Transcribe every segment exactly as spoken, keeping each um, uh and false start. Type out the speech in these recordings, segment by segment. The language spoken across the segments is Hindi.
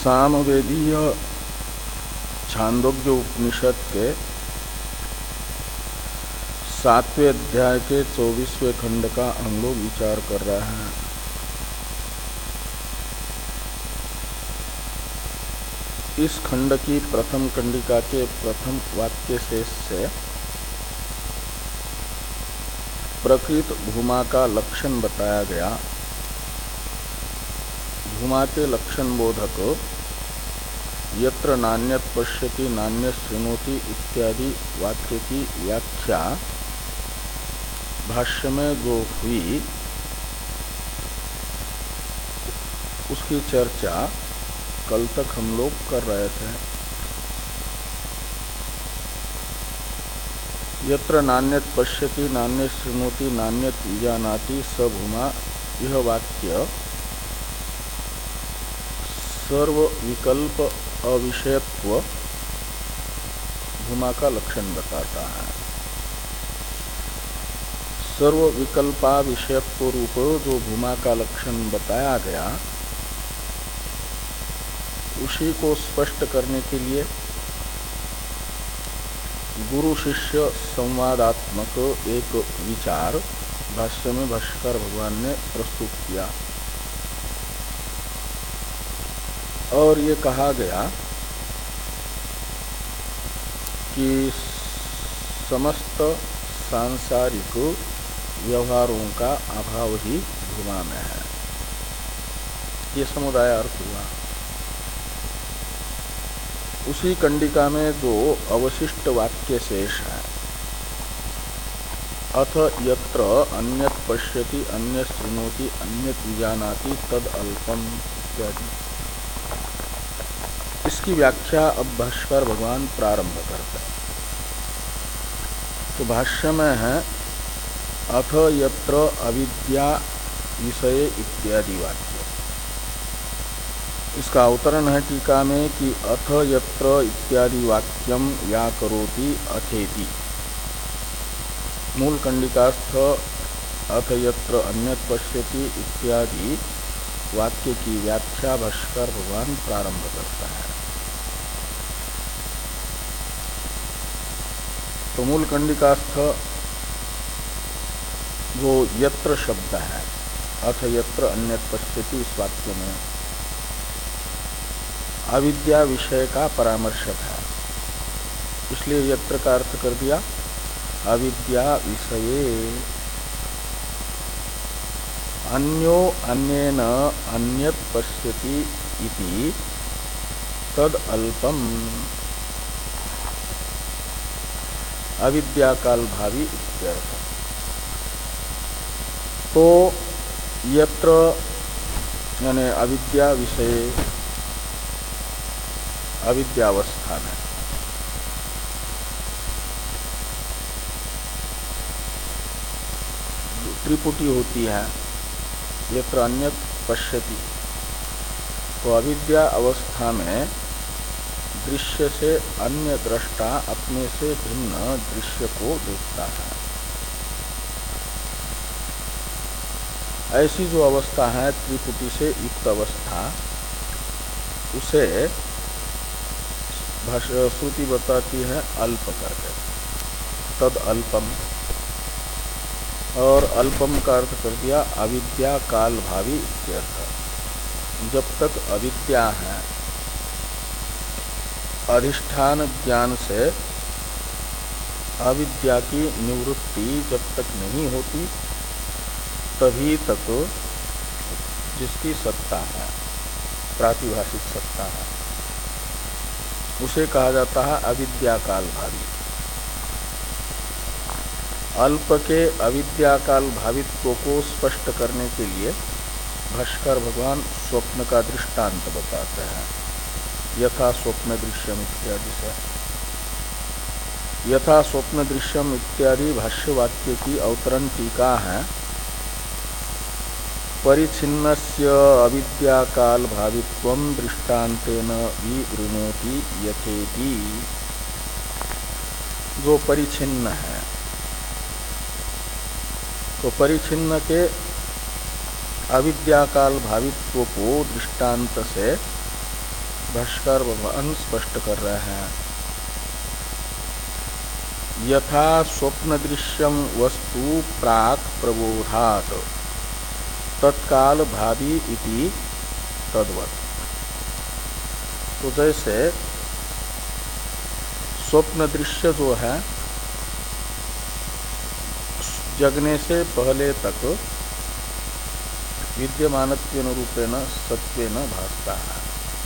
सामवेदीय छांदोग्य उपनिषद के सातवें अध्याय के चौबीसवें खंड का हम लोग विचार कर रहे हैं। इस खंड की प्रथम कंडिका के प्रथम वाक्य शेष से प्रकृत भूमा का लक्षण बताया गया। भूमा के लक्षण बोधक यत्र नान्यत पश्यति नान्यत शृणोति इत्यादि वाक्य की व्याख्या भाष्य में जो हुई उसकी चर्चा कल तक हम लोग कर रहे थे। यत्र नान्यत पश्यति नान्यत शृणोति नान्यत विजानाति स भूमा, यह वाक्य सर्व विकल्प अविषयत्व भूमा का लक्षण बताता है। सर्व विकल्पा विषयत्व रूप जो भूमा का लक्षण बताया गया उसी को स्पष्ट करने के लिए गुरु शिष्य संवादात्मक एक विचार भाष्य में भाष्यकार भगवान ने प्रस्तुत किया और ये कहा गया कि समस्त सांसारिक व्यवहारों का अभाव ही भूमा में है। ये समुदाय अर्थ हुआ। उसी कंडिका में दो अवशिष्ट वाक्य शेष है। अथ यत्र अन्यत पश्यति अन्यत शृणोति अन्यत विजानाति तद अल्पम इत्यादि। इसकी व्याख्या अब भाष्यकार भगवान प्रारंभ करते हैं। तो भाष्य में है अथ यत्र अविद्या विषय इत्यादि वाक्य। इसका अवतरण है टीका में कि अथ यत्र इत्यादि वाक्यम व्याकरोति अथेति। मूल कंडिकास्थ अथ यत्र अन्यत पश्यति इत्यादि वाक्य की व्याख्या भाष्यकार भगवान प्रारंभ करता है। तो मूल कंडिकास्थ जो यत्र शब्द है अथ यत्र अन्यत पश्यति इस वाक्य में अविद्या विषय का परामर्शक है, इसलिए यत्र का अर्थ कर दिया अविद्या विषये। अन्यो अन्येन अन्यत पश्यति इति तद अल्पम, अविद्या काल भावी इत्यर्थ। तो यत्र यानी अविद्या विषय अविद्यावस्था में त्रिपुटी होती है यत्र अन्यत पश्यति, तो अविद्या अवस्था में दृश्य से अन्य दृष्टा अपने से भिन्न दृश्य को देखता है। ऐसी जो अवस्था है त्रिपुटी से युक्त अवस्था, उसे श्रुति बताती है अल्प करके, तद अल्पम। और अल्पम का अर्थ कर दिया अविद्या काल भावी इत्यर्थ। जब तक अविद्या है, अधिष्ठान ज्ञान से अविद्या की निवृत्ति जब तक नहीं होती तभी तक जिसकी सत्ता है, प्रातिभाषिक सत्ता है, उसे कहा जाता है अविद्या काल भावी। अल्प के अविद्या काल भावित्व को स्पष्ट करने के लिए भाष्यकार भगवान स्वप्न का दृष्टांत बताते हैं। यथा स्वप्न दृश्यम इत्यादि से। यथा स्वप्न दृश्यम इत्यादि भाष्य वाक्य की अवतरण टीका है परिच्छिन्नस्य अविद्या काल भावित्वम दृष्टान्तेन विवृणोति यथेति। जो परिच्छिन्न है, तो परिच्छिन्न के अविद्या काल भावित्व को दृष्टांत से भाष्कर भगवान स्पष्ट कर रहे हैं। यथा स्वप्न दृश्यम वस्तु प्राक प्रबोधात तत्काल भावी इति तद्वत्। तो जैसे स्वप्न दृश्य जो है जगने से पहले तक विद्यमानत्वेन रूपेण सत्वेन भासता है।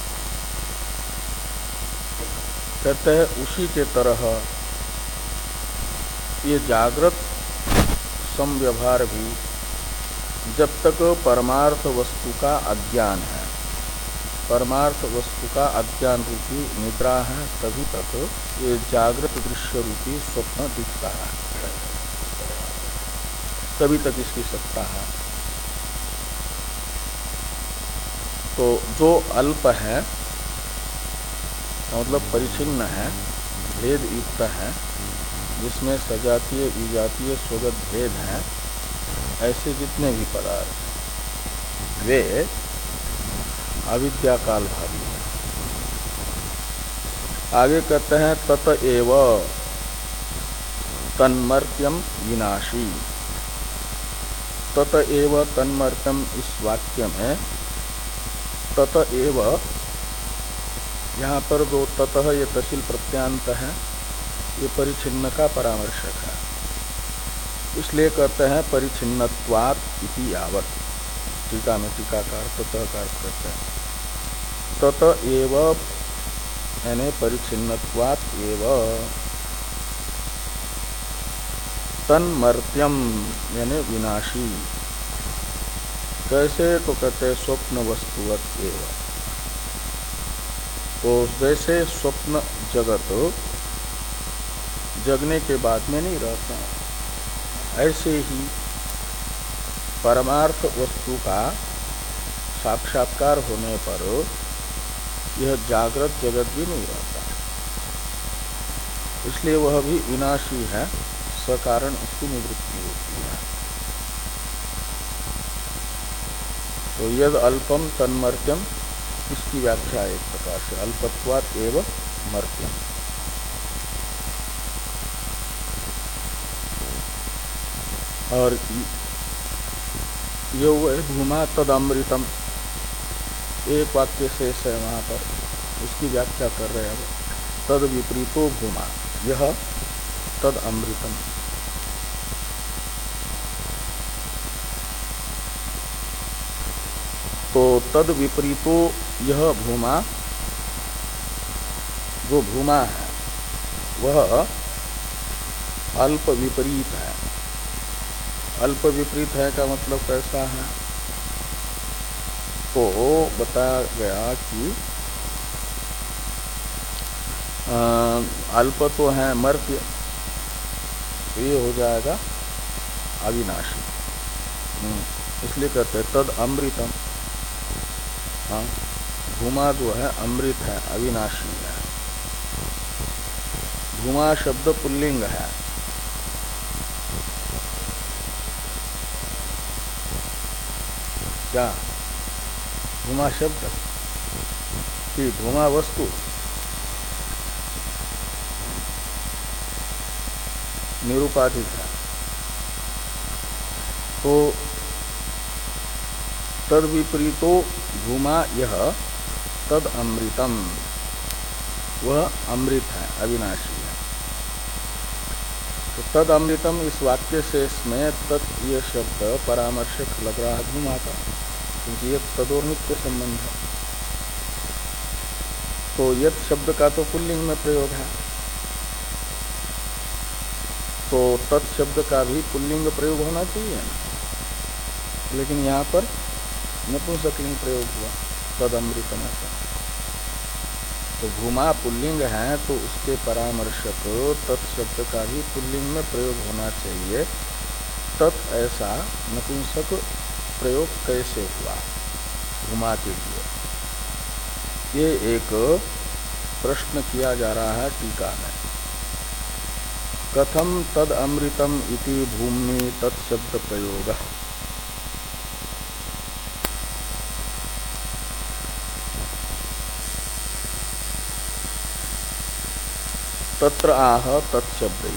कहते हैं उसी के तरह ये जागृत समव्यवहार भी जब तक परमार्थ वस्तु का अज्ञान है, परमार्थ वस्तु का अज्ञान रूपी निद्रा है, तभी तक ये जागृत दृश्य रूपी स्वप्न दिखता है, तभी तक इसकी सत्ता है। तो जो अल्प है मतलब परिचिन्न है, भेद युक्त है, जिसमें सजातीय विजातीय स्वगत भेद है, ऐसे जितने भी पदार्थ वे अविद्या काल भावी है। आगे कहते हैं तत एव तन्मर्त्यम विनाशी। तत एव तन्मर्त्यम इस वाक्य में तत एव, यहाँ पर जो ततः ये तशील प्रत्यांत है, ये परिचिन्न का परामर्शक है, इसलिए कहते हैं परिचिन्नत्वात् इति यावत्। टीका में टीकाकार ततः का अर्थ करते हैं तत एव यानी परिचिन्नत्वात् एव तन्मर्त्यम यानी विनाशी। कैसे? तो कहते स्वप्न वस्तुवत् एव। तो जैसे स्वप्न जगत जगने के बाद में नहीं रहते हैं, ऐसे ही परमार्थ वस्तु का साक्षात्कार होने पर यह जागृत जगत भी नहीं रहता, इसलिए वह भी विनाशी है, सकारण उसकी निवृत्ति होती है। तो यद अल्पम तन्मर्त्यम, इसकी व्याख्या एक प्रकार से अल्पत्वात् एव मर्त्यम। और ये हुआ धूमा तद अमृतम, एक वाक्य शेष है वहां पर, उसकी व्याख्या कर रहे हैं। तद विपरीतो भूमा यह तद अमृतम। तो तद विपरीतो यह भूमा, जो भूमा है वह अल्प विपरीत है। अल्प विपरीत है का मतलब कैसा है? तो बताया गया कि अल्प तो है मर्त्य, तो ये हो जाएगा अविनाशी, इसलिए कहते हैं तद अमृतम। हाँ, भूमा जो है अमृत है, अविनाशी है। भूमा शब्द पुल्लिंग है, क्या भूमा शब्द कि भूमा वस्तु? निरुपाधिक है। तो तद विपरीतो भूमा यह तद अमृतम, वह अमृत है, अविनाशी है। तो तद अमृतम इस वाक्य से इसमें तत् ये शब्द परामर्शक लग रहा है भूमा का, क्योंकि ये तदोर नित्य संबंध है। तो यत् शब्द का तो पुल्लिंग में प्रयोग है, तो तत् शब्द का भी पुल्लिंग प्रयोग होना चाहिए ना, लेकिन यहाँ पर नपुंसकलिंग प्रयोग हुआ तद अमृतम ऐसा। तो भूमा पुल्लिंग है, तो उसके परामर्शक तत् शब्द का भी पुल्लिंग में प्रयोग होना चाहिए। तत् ऐसा नपुंसक प्रयोग कैसे हुआ भूमा के लिए? ये एक प्रश्न किया जा रहा है टीका में। कथम तद अमृतम इति भूमि तत्शब्द प्रयोग। तत्र आह तत्शब्द।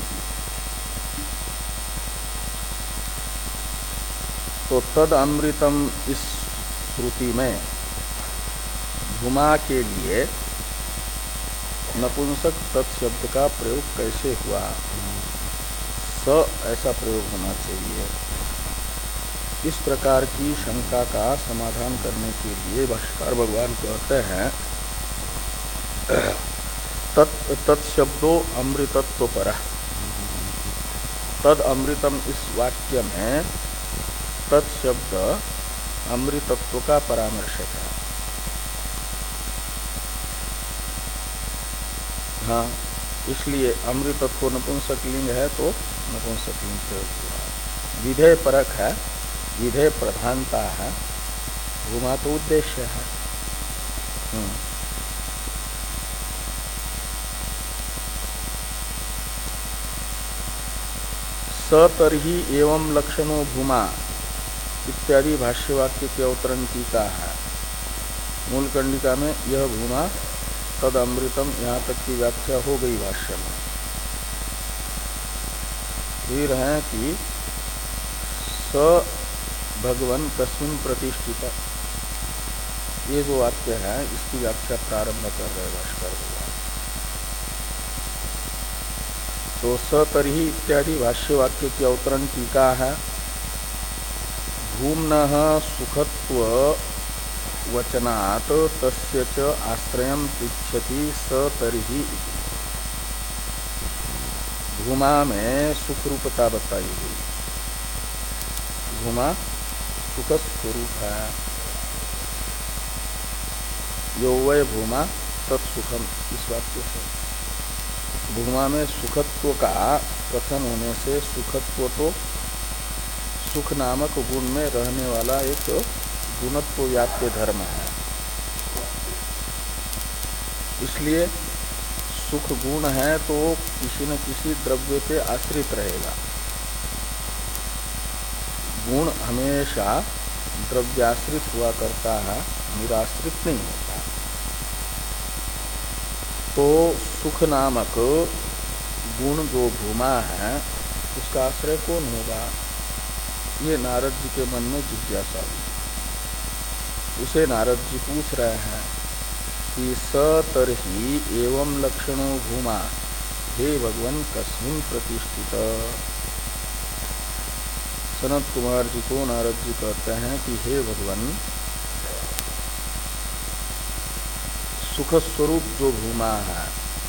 तो तद अमृतम इस श्रुति में भूमा के लिए नपुंसक तत्शब्द का प्रयोग कैसे हुआ? स ऐसा प्रयोग होना चाहिए। इस प्रकार की शंका का समाधान करने के लिए भाष्यकार भगवान कहते हैं तत् तत्शब्दो अमृतत्व पर। तद अमृतम इस वाक्य में तत्शब्द अमृतत्व का परामर्शक है। हाँ, इसलिए अमृतत्व नपुंसक लिंग है तो नपुंसक लिंग प्रयोग हुआ। विधेय परक है, विधेय प्रधानता है, भूमा तो उद्देश्य है। सतर्हि एवं लक्षणों भूमा इत्यादि भाष्यवाक्य के अवतरण टीका है। मूल कंडिका में यह भूमा तद अमृतम यहाँ तक की व्याख्या हो गई भाष्य में। फिर है कि स भगवन कस्मिन् प्रतिष्ठित, ये जो वाक्य है इसकी व्याख्या प्रारंभ कर रहे भाष्कर भगवान। तो सतर्हि इत्यादि भाष्यवाक्य की अवतरण टीका है। भूम्नः सुखत्व वचनात् तस्य च आश्रयं तिष्ठति सतर्हि। भूमा में सुख रूपता बताई गई। भूमा सुख स्वरूप है। यो वै भूमा तत्सुखम, इस वाक्य से भूमा में सुखत्व का कथन होने से सुखत्व तो सुख नामक गुण में रहने वाला एक गुणत्व व्याप्य धर्म है। इसलिए सुख गुण है तो किसी न किसी द्रव्य पे आश्रित रहेगा। गुण हमेशा द्रव्याश्रित हुआ करता है, निराश्रित नहीं होता। तो सुख नामक गुण जो भूमा है उसका आश्रय कौन होगा? ये नारद जी के मन में जिज्ञासा हुई। उसे नारद जी पूछ रहे हैं कि सतर्हि एवं लक्षणों भूमा, हे भगवान कस्मिन् प्रतिष्ठित। सनत कुमार जी को नारद जी कहते हैं कि हे भगवान, सुख स्वरूप जो भूमा है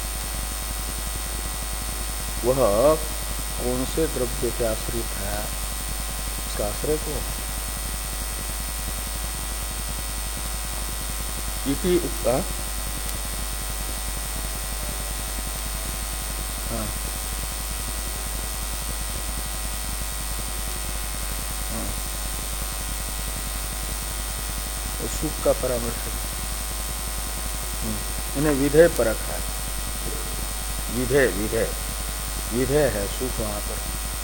वह कौन से द्रव्य के आश्रित है? उसका आश्रय को इति उक्ता। हाँ, हाँ, तो सुख का परामर्श इन्हें विधेय परक है। विधेय विधेय विधेय है सुख वहां पर।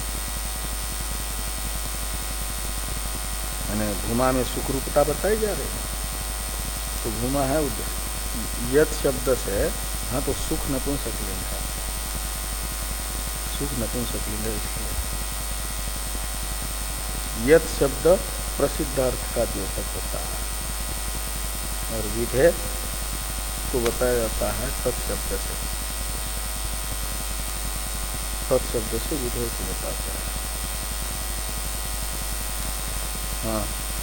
मैंने भूमा में सुख रूपता बताई जा रही है तो भूमा है उद्देश्य। यत शब्द से, हाँ तो सुख नपुंसक लिंग है, सुख नपुंसक लिंग है। इसलिए यत शब्द प्रसिद्ध अर्थ का द्योतक होता है और विधेय को बताया जाता है तत्शब्द से। तत्शब्द से विधेय को बताता है। हाँ,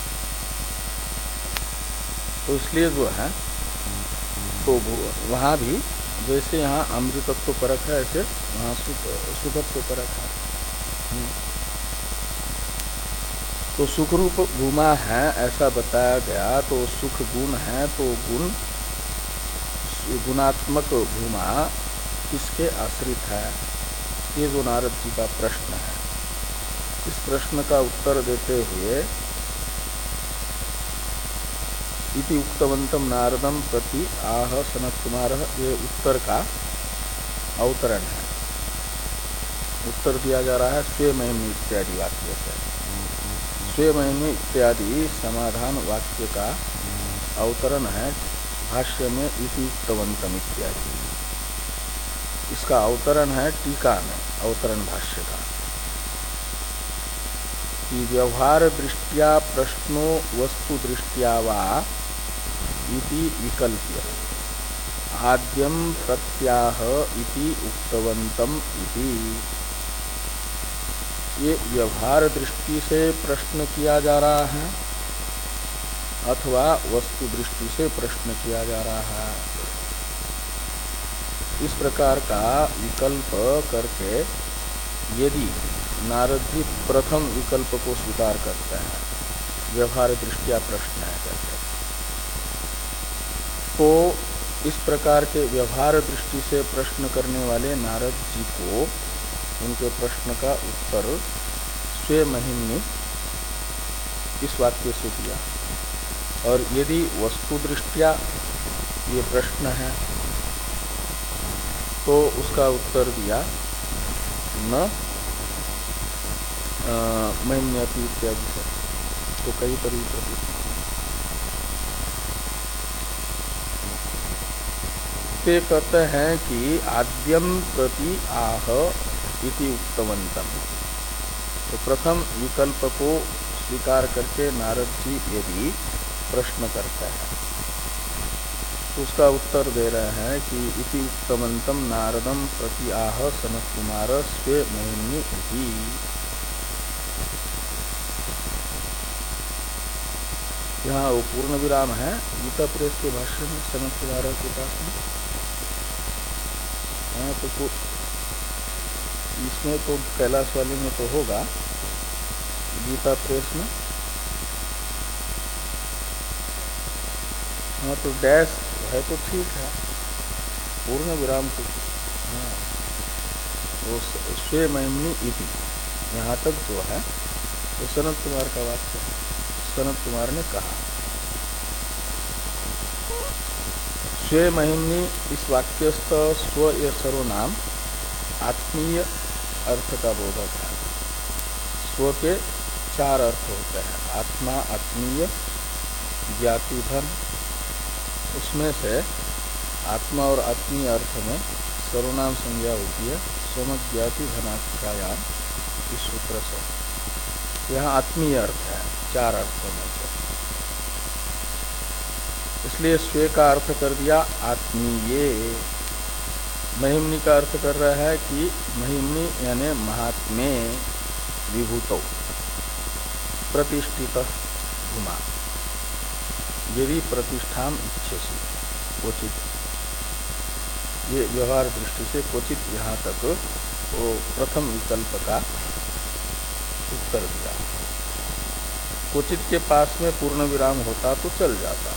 तो इसलिए जो है तो वहां भी जैसे यहाँ अमृतत्व परक है ऐसे वहां सुखत्व परक है। तो सुख रूप भूमा है ऐसा बताया गया। तो सुख गुण है तो गुण गुणात्मक भूमा किसके आश्रित है? ये जो नारद जी का प्रश्न है, इस प्रश्न का उत्तर देते हुए इति उक्तवंतम नारदम प्रति आह सनत कुमार, ये उत्तर का अवतरण है। उत्तर दिया जा रहा है स्वयं इत्यादि वाक्य से। स्वयं इत्यादि समाधान वाक्य का अवतरण है भाष्य में इति उक्तवंतम इत्यादि। इसका अवतरण है टीका में, अवतरण भाष्य का, कि व्यवहार दृष्टिया प्रश्नो वस्तु दृष्टिया वा इति विकल्प्य आद्यम प्रत्याह इति उक्तवन्तम इति। ये व्यवहार दृष्टि से प्रश्न किया जा रहा है अथवा वस्तु दृष्टि से प्रश्न किया जा रहा है, इस प्रकार का विकल्प करके यदि नारद जी प्रथम विकल्प को स्वीकार करते हैं, व्यवहार दृष्टिया प्रश्न है करके, तो इस प्रकार के व्यवहार दृष्टि से प्रश्न करने वाले नारद जी को उनके प्रश्न का उत्तर स्वमहिम्नि इस वाक्य से दिया। और यदि वस्तु दृष्टिया ये प्रश्न है तो उसका उत्तर दिया न महिम्न्यपि इत्यादि से, तो कई तरीके ते कहते हैं कि आद्यम प्रति आह इति उक्तवन्तम। तो प्रथम विकल्प को स्वीकार करके नारद जी यदि प्रश्न करते हैं तो उसका उत्तर दे रहे हैं कि इति उक्तवन्तम नारदम प्रति आह सनत कुमार स्वे महिम्नि इति। यहाँ वो पूर्ण विराम है गीता प्रेस के भाष्य में सनत कुमार के पास में। हाँ तो इसमें तो कैलाश वाले में तो होगा, गीता प्रेस में हाँ तो डैश है तो ठीक है, पूर्ण विराम तो हाँ वो स्वे महिम्नि इति यहाँ तक जो है वो सनत कुमार का वाक्य है। सनत कुमार ने कहा स्वे महिम्नि इस वाक्यस्थ स्व या सर्वनाम आत्मीय अर्थ का बोधक है। स्व के चार अर्थ होते हैं, आत्मा, आत्मीय, ज्ञाति, धन। उसमें से आत्मा और आत्मीय अर्थ में सर्वनाम संज्ञा होती है स्वमत ज्ञाति धनाख्यायाम इस सूत्र से। यहाँ आत्मीय अर्थ है चार अर्थों में से, इसलिए स्वे का अर्थ कर दिया आत्मीय। महिम्नि का अर्थ कर रहा है कि महिम्नि यानी महात्मे विभूतो प्रतिष्ठित भूमा यदि प्रतिष्ठा इच्छसी क्वचित, ये व्यवहार दृष्टि से क्वचित यहाँ तक वो प्रथम विकल्प का उत्तर दिया। क्वचित के पास में पूर्ण विराम होता तो चल जाता,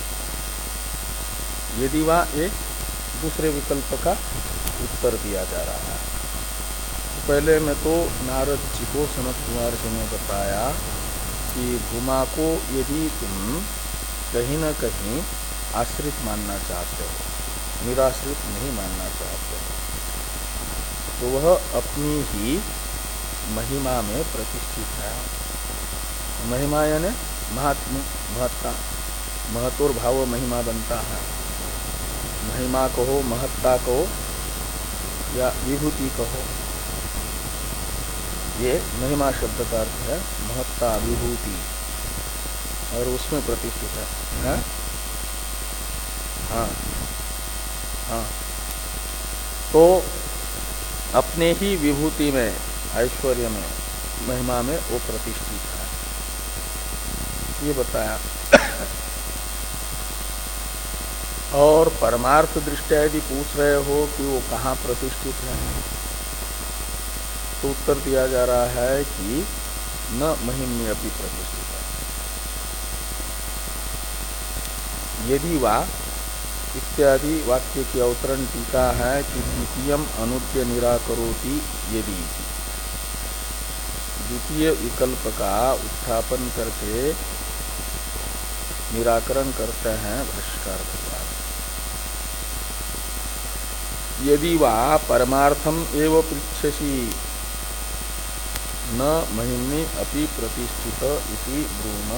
यदि वहाँ एक दूसरे विकल्प का उत्तर दिया जा रहा है। तो पहले में तो नारद जी को सनत कुमार जी ने बताया कि भूमा को यदि तुम कहीं न कहीं आश्रित मानना चाहते हो, निराश्रित नहीं मानना चाहते हो, तो वह अपनी ही महिमा में प्रतिष्ठित है। महिमा यानी महात्म, महत्ता, महतोर भाव महिमा बनता है। महिमा कहो, महत्ता कहो या विभूति कहो, ये महिमा शब्द का अर्थ है महत्ता, विभूति, और उसमें प्रतिष्ठित है, है? हाँ हाँ तो अपने ही विभूति में, ऐश्वर्य में, महिमा में वो प्रतिष्ठित है, ये बताया। और परमार्थ दृष्टिया यदि पूछ रहे हो कि वो कहाँ प्रतिष्ठित है, तो उत्तर दिया जा रहा है कि न महिम्नि अपि प्रतिष्ठित है। यदि वा इत्यादि वाक्य की अवतरण टीका है कि द्वितीयम अनुद्य निराकरोति यदि, द्वितीय विकल्प का उत्थापन करके निराकरण करते हैं भाष्यकार भगवान। यदि वा परमार्थम एव पृच्छसि न महिम्नि अपि प्रतिष्ठित इति ब्रूम।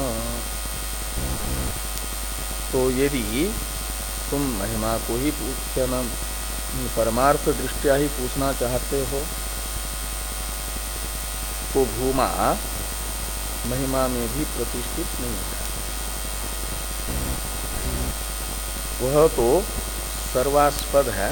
तो यदि तुम महिमा को ही पूछना परमार्थ दृष्टिया ही पूछना चाहते हो तो भूमा महिमा में भी प्रतिष्ठित नहीं है। वह तो सर्वास्पद है,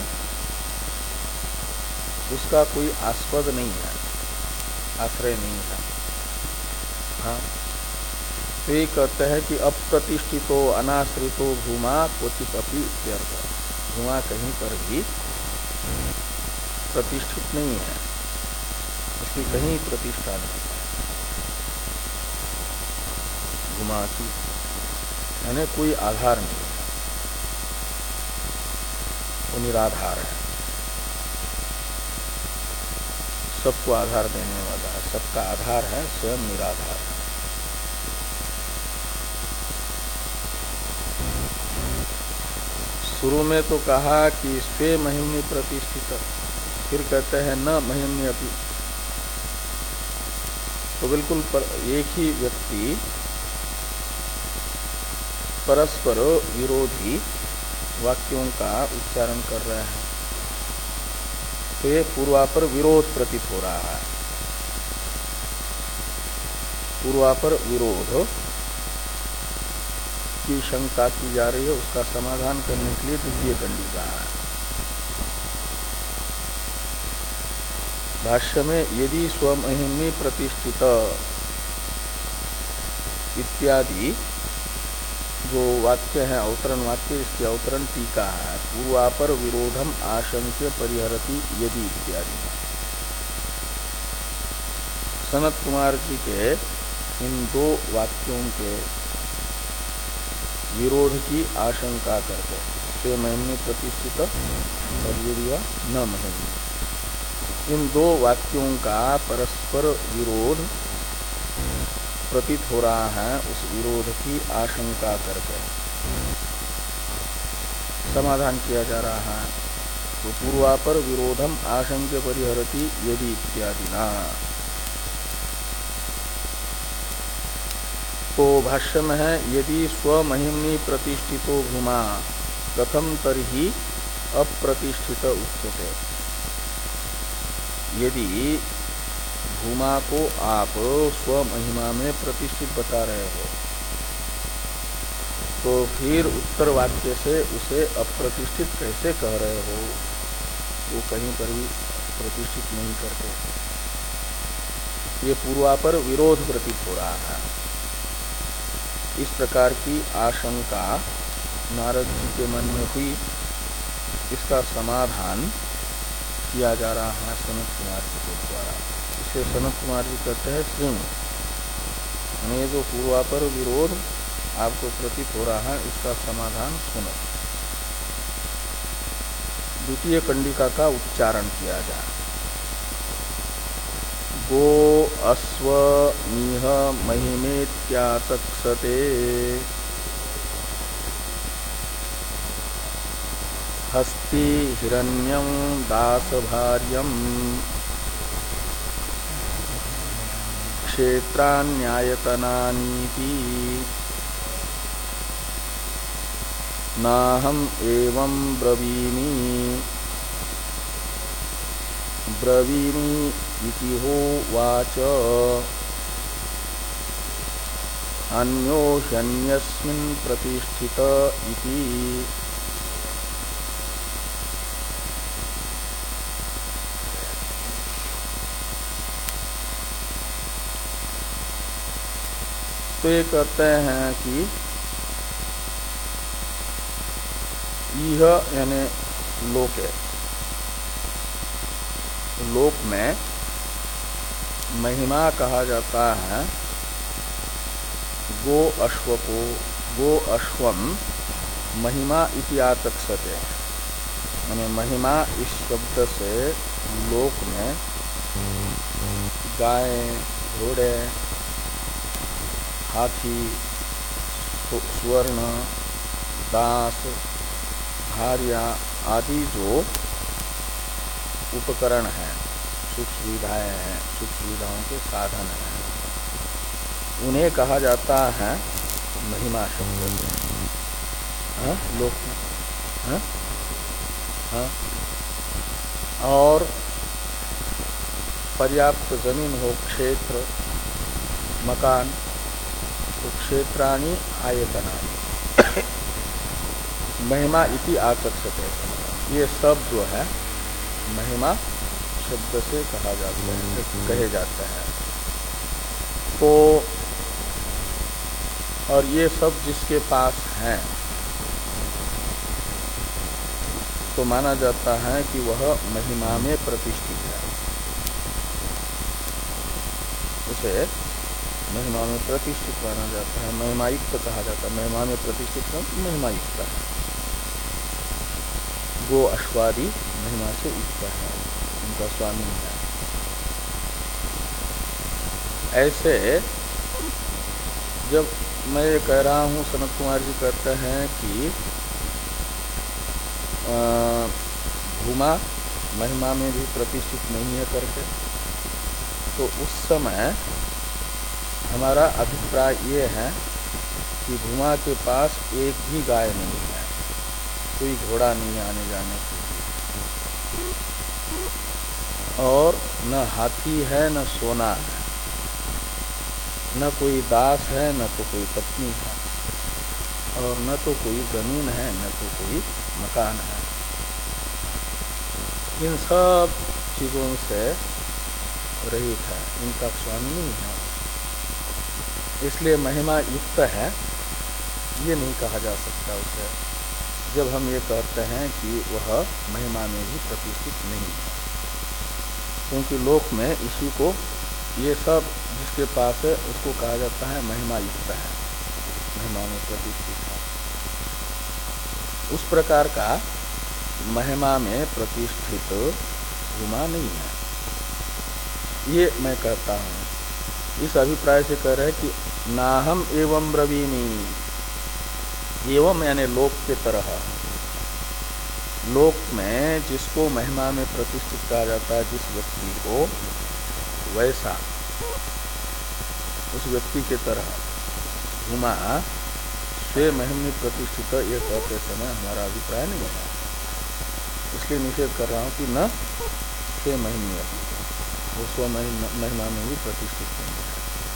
उसका कोई आस्पद नहीं है, आश्रय नहीं है। हाँ, तो ये कहते हैं कि अप्रतिष्ठितो अनाश्रितो भूमा क्वचित अपि इत्यर्थ। भूमा कहीं पर भी प्रतिष्ठित नहीं है, उसकी कहीं प्रतिष्ठा नहीं है भूमा की, यानी कोई आधार नहीं है, वो निराधार है, सबको आधार देने वाला है, सबका आधार है, स्वयं निराधार है। शुरू में तो कहा कि स्वे महिम्नि प्रतिष्ठित, फिर कहते हैं न महिम्नि अपि। तो बिल्कुल पर एक ही व्यक्ति परस्पर विरोधी वाक्यों का उच्चारण कर रहे हैं, तो ये पूर्वापर विरोध प्रतीत हो रहा है। पूर्वापर विरोध की शंका की जा रही है, उसका समाधान करने के लिए द्वितीय कंडिका है। भाष्य में यदि स्वमहिम्नि प्रतिष्ठित इत्यादि जो वाक्य है अवतरण वाक्य, इसकी अवतरण टीका है। पूर्वापर विरोधम आशंक्य परिहरति यदि इत्यादि। सनत कुमार जी के इन दो वाक्यों के विरोध की आशंका करके से महिम्नि प्रतिष्ठित और यदि न महिम्नि, इन दो वाक्यों का परस्पर विरोध प्रतीत हो रहा है, उस विरोध की आशंका करके समाधान किया जा रहा है। तो पूर्वापर विरोधम आशंक्य परिहरति यदि इत्यादि ना। तो भाष्य में है यदि स्वमहिम्नि प्रतिष्ठितो भूमा कथम तर्हि अप्रतिष्ठित उच्यते। यदि भूमा को आप स्वमहिमा में प्रतिष्ठित बता रहे हो तो फिर उत्तर वाक्य से उसे अप्रतिष्ठित कैसे कह रहे हो? वो कहीं पर भी प्रतिष्ठित नहीं करते। ये पूर्वापर विरोध प्रतीत हो रहा है। इस प्रकार की आशंका नारद जी के मन में हुई, इसका समाधान किया जा रहा है सनत कुमार जी के द्वारा। इसे सनत कुमार जी कहते हैं श्रृणु। ये जो पूर्वापर विरोध आपको प्रतीत हो रहा है, इसका समाधान सुनो। द्वितीय कंडिका का उच्चारण किया जाए। गो अश्व मीह महिमेत्यातक्षते हस्ति हिरण्यं दासभार्यं क्षेत्रान्यायतनानीति नाहम् एवं ब्रवीमि ब्रवीमि इति होवाच अन्यो ह्यन्यस्मिन् प्रतिष्ठित इति। तो ये कहते हैं कि यह यानी लोके, लोक में महिमा कहा जाता है गो अश्व को। गो अश्वम महिमा इति आतक्षते, यानी महिमा इस शब्द से लोक में गाय, घोड़े, हाथी, स्वर्ण, दास, भार्या आदि जो उपकरण हैं, सुख सुविधाएं हैं, सुख सुविधाओं के साधन हैं, उन्हें कहा जाता है महिमा शब्द से। हाँ, लोक में हाँ? हाँ? और पर्याप्त जमीन हो, क्षेत्र, मकान, तो क्षेत्राणि आयतनानि महिमा इति आचक्षते, ये सब जो है महिमा शब्द से कहा जाता है, कहे जाते हैं। तो और ये सब जिसके पास हैं तो माना जाता है कि वह महिमा में प्रतिष्ठित है, उसे महिमा में प्रतिष्ठित माना जाता है, महिमायुक्त कहा जाता है। महिमा में प्रतिष्ठित मतलब महिमायुक्त है, गो अश्वादि महिमा से युक्त है, उनका स्वामी है। ऐसे जब मैं ये कह रहा हूँ, सनत कुमार जी कहते हैं कि भूमा महिमा में भी प्रतिष्ठित नहीं है करके, तो उस समय हमारा अभिप्राय ये है कि भूमा के पास एक भी गाय नहीं है, कोई घोड़ा नहीं है आने जाने के लिए, और न हाथी है न सोना है, न कोई दास है न तो कोई पत्नी है, और न तो कोई जमीन है न तो कोई मकान है। इन सब चीजों से रहित है, इनका स्वामी नहीं है, इसलिए महिमा युक्त है ये नहीं कहा जा सकता उसे, जब हम ये कहते हैं कि वह महिमा में भी प्रतिष्ठित नहीं है। क्योंकि लोक में इसी को, ये सब जिसके पास है उसको कहा जाता है महिमा युक्त है, महिमा में प्रतिष्ठित है। उस प्रकार का महिमा में प्रतिष्ठित भूमा नहीं है, ये मैं कहता हूँ। इस अभिप्राय से कह रहे हैं कि नाहम एवं ब्रवीमि, एवं यानी लोक के तरह, लोक में जिसको महिमा में प्रतिष्ठित कहा जाता है, जिस व्यक्ति को, वैसा उस व्यक्ति के तरह भूमा स्वे महिमा में प्रतिष्ठित ये कहते समय हमारा अभिप्राय नहीं है, इसलिए निषेध कर रहा हूं कि न स्वे महिमा, वो स्व महिमा में भी प्रतिष्ठित नहीं है।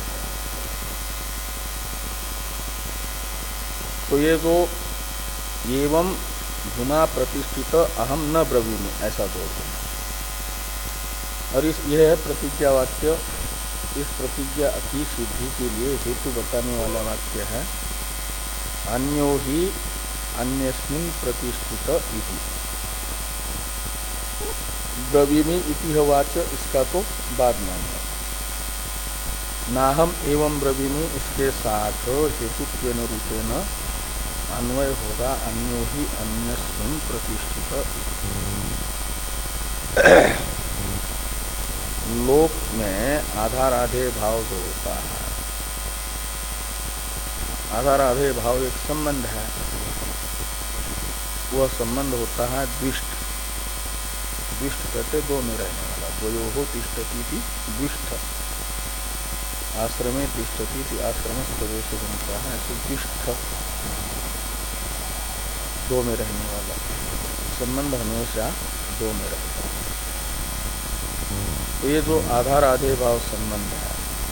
तो ये जो एवं भूमा प्रतिष्ठित अहम न ब्रवीमि, ऐसा जोड़ देना। और इस यह है प्रतिज्ञा वाक्य। इस प्रतिज्ञा की सिद्धि के लिए हेतु बताने वाला वाक्य है अन्यो ही अन्यस्मिन् प्रतिष्ठित इति। ब्रवीमि इति वाच्य, इसका तो बाद में है। नाहम एवं ब्रवीमि, इसके साथ हेतुत्वेन रूपेण अन्वय होगा अन्यो ही अन्यस्मिन् प्रतिष्ठित। लोक में आधार आधेय भाव जो होता है, आधार आधेय भाव एक संबंध है, वह संबंध होता है द्विष्ट। द्विष्ट कहते दो में रहने वाला, द्वयो हो तिष्ठति थी द्विष्ट, आश्रमे तिष्ठति थी आश्रम प्रवेश बनता है, तो द्विष्ट दो में रहने वाला संबंध हमेशा दो में रहता है। तो ये जो आधार आधेय भाव संबंध है,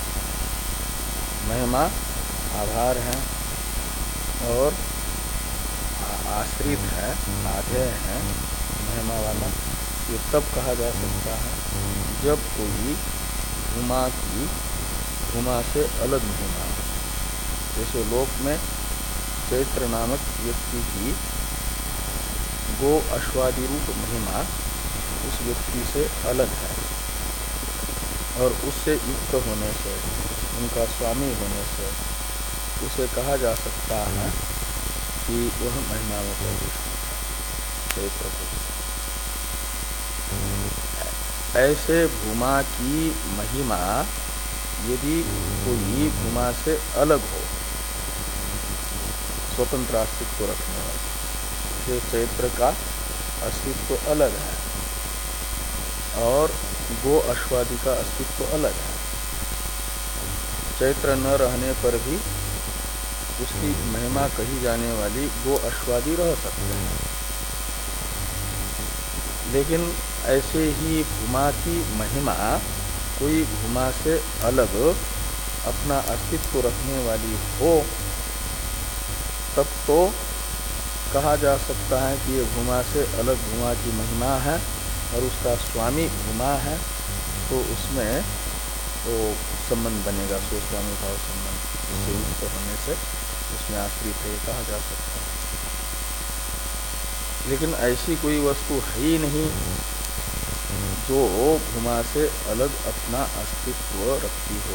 महिमा आधार है और आश्रित है, आधेय है महिमा वाला, ये तब कहा जा सकता है जब कोई भूमा की भूमा से अलग भूमा, जैसे लोक में चैत्र नामक व्यक्ति की गो अश्वादि रूप महिमा उस व्यक्ति से अलग है, और उससे युक्त होने से, उनका स्वामी होने से उसे कहा जा सकता है कि वह महिमा में प्रतिष्ठित है चैत्र को। ऐसे भूमा की महिमा यदि कोई भूमा से अलग हो, स्वतंत्र अस्तित्व रखने वाली, जैसे चैत्र का अस्तित्व अलग है और गो अश्वादि का अस्तित्व अलग है, चैत्र न रहने पर भी उसकी महिमा कही जाने वाली गो अश्वादि रह सकते हैं। लेकिन ऐसे ही भूमा की महिमा कोई भूमा से अलग अपना अस्तित्व रखने वाली हो, तब तो कहा जा सकता है कि ये भूमा से अलग भूमा की महिमा है और उसका स्वामी भूमा है, तो उसमें वो संबंध बनेगा, सो स्वामी भाव संबंध से युक्त होने से उसमें आश्रित है, कहा जा सकता है। लेकिन ऐसी कोई वस्तु है ही नहीं जो भूमा से अलग अपना अस्तित्व रखती हो,